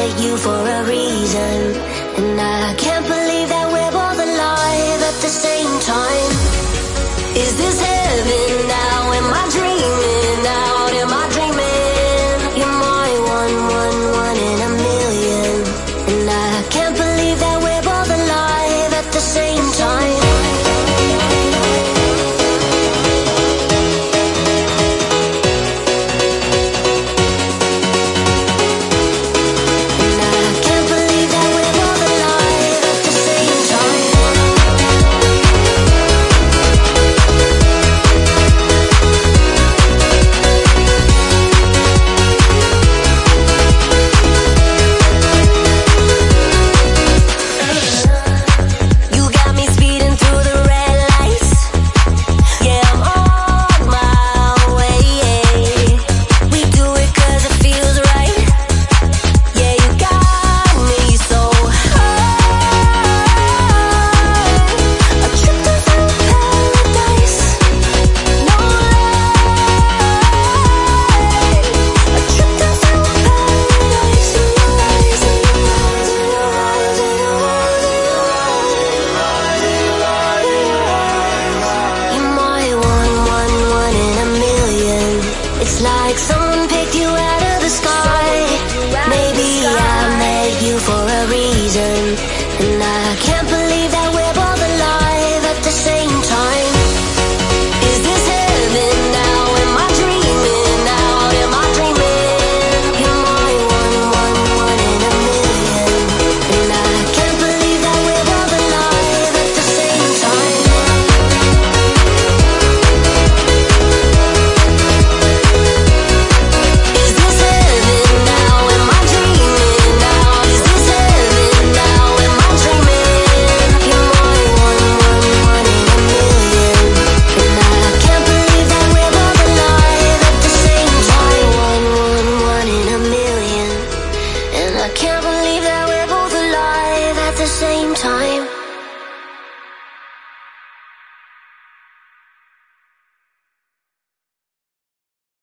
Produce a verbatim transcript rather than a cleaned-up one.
met you for a reason, and I can't believe that we're both alive at the same time. Is this heaven now? Am I dreaming out? Am I dreaming? You're my one, one, one in a million, and I can't believe that we're both alive at the same time. Like someone picked you out of the sky. Maybe I met you for a reason, and I can't believe that we're both alive at the same time. Is this heaven now? Am I dreaming out? Am I dreaming? You're my one, one, one in a million, and I can't believe that we're both alive at the same time. I can't believe that we're both alive at the same time.